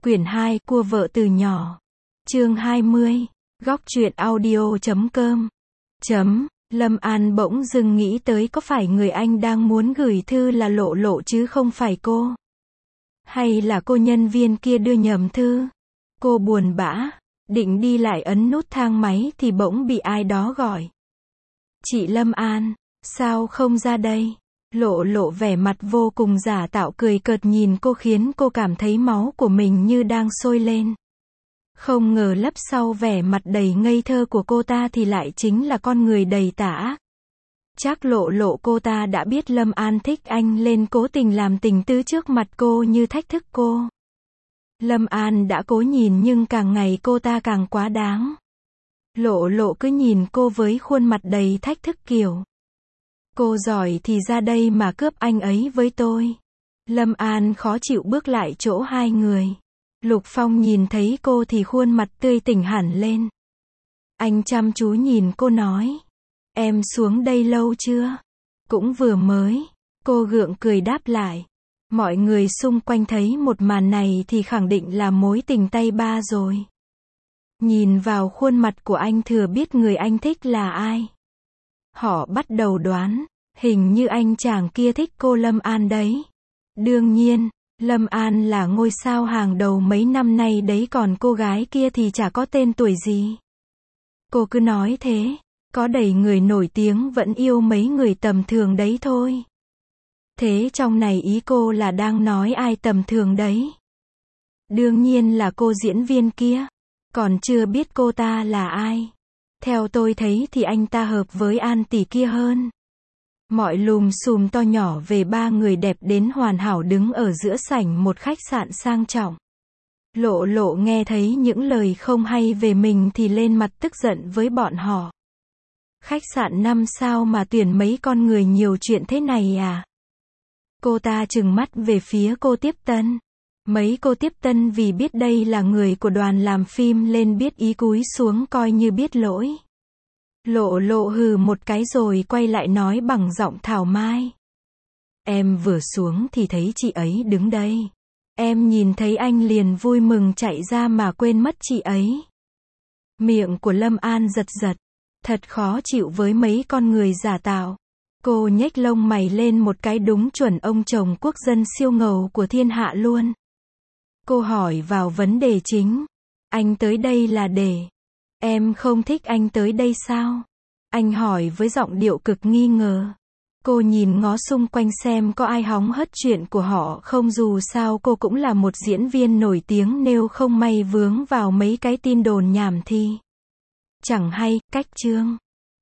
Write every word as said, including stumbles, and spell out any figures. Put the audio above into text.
Quyển hai, Cua vợ từ nhỏ. Chương hai mươi. Góc truyện audio chấm com. Chấm. Lâm An bỗng dưng nghĩ tới có phải người anh đang muốn gửi thư là Lộ Lộ chứ không phải cô? Hay là cô nhân viên kia đưa nhầm thư? Cô buồn bã, định đi lại ấn nút thang máy thì bỗng bị ai đó gọi. Chị Lâm An, sao không ra đây? Lộ Lộ vẻ mặt vô cùng giả tạo cười cợt nhìn cô khiến cô cảm thấy máu của mình như đang sôi lên. Không ngờ lấp sau vẻ mặt đầy ngây thơ của cô ta thì lại chính là con người đầy tà ác. Chắc Lộ Lộ cô ta đã biết Lâm An thích anh nên cố tình làm tình tứ trước mặt cô như thách thức cô. Lâm An đã cố nhìn nhưng càng ngày cô ta càng quá đáng. Lộ Lộ cứ nhìn cô với khuôn mặt đầy thách thức kiểu: cô giỏi thì ra đây mà cướp anh ấy với tôi. Lâm An khó chịu bước lại chỗ hai người. Lục Phong nhìn thấy cô thì khuôn mặt tươi tỉnh hẳn lên. Anh chăm chú nhìn cô nói: em xuống đây lâu chưa? Cũng vừa mới. Cô gượng cười đáp lại. Mọi người xung quanh thấy một màn này thì khẳng định là mối tình tay ba rồi. Nhìn vào khuôn mặt của anh thừa biết người anh thích là ai. Họ bắt đầu đoán, hình như anh chàng kia thích cô Lâm An đấy. Đương nhiên, Lâm An là ngôi sao hàng đầu mấy năm nay đấy, còn cô gái kia thì chả có tên tuổi gì. Cô cứ nói thế, có đầy người nổi tiếng vẫn yêu mấy người tầm thường đấy thôi. Thế trong này ý cô là đang nói ai tầm thường đấy? Đương nhiên là cô diễn viên kia. Còn chưa biết cô ta là ai. Theo tôi thấy thì anh ta hợp với An tỷ kia hơn. Mọi lùm xùm to nhỏ về ba người đẹp đến hoàn hảo đứng ở giữa sảnh một khách sạn sang trọng. Lộ Lộ nghe thấy những lời không hay về mình thì lên mặt tức giận với bọn họ. Khách sạn năm sao mà tuyển mấy con người nhiều chuyện thế này à? Cô ta trừng mắt về phía cô tiếp tân. Mấy cô tiếp tân vì biết đây là người của đoàn làm phim nên biết ý cúi xuống coi như biết lỗi. Lộ Lộ hừ một cái rồi quay lại nói bằng giọng thảo mai. Em vừa xuống thì thấy chị ấy đứng đây. Em nhìn thấy anh liền vui mừng chạy ra mà quên mất chị ấy. Miệng của Lâm An giật giật. Thật khó chịu với mấy con người giả tạo. Cô nhếch lông mày lên một cái, đúng chuẩn ông chồng quốc dân siêu ngầu của thiên hạ luôn. Cô hỏi vào vấn đề chính. Anh tới đây là để... Em không thích anh tới đây sao? Anh hỏi với giọng điệu cực nghi ngờ. Cô nhìn ngó xung quanh xem có ai hóng hớt chuyện của họ không, dù sao cô cũng là một diễn viên nổi tiếng nếu không may vướng vào mấy cái tin đồn nhảm thì chẳng hay. Cách chương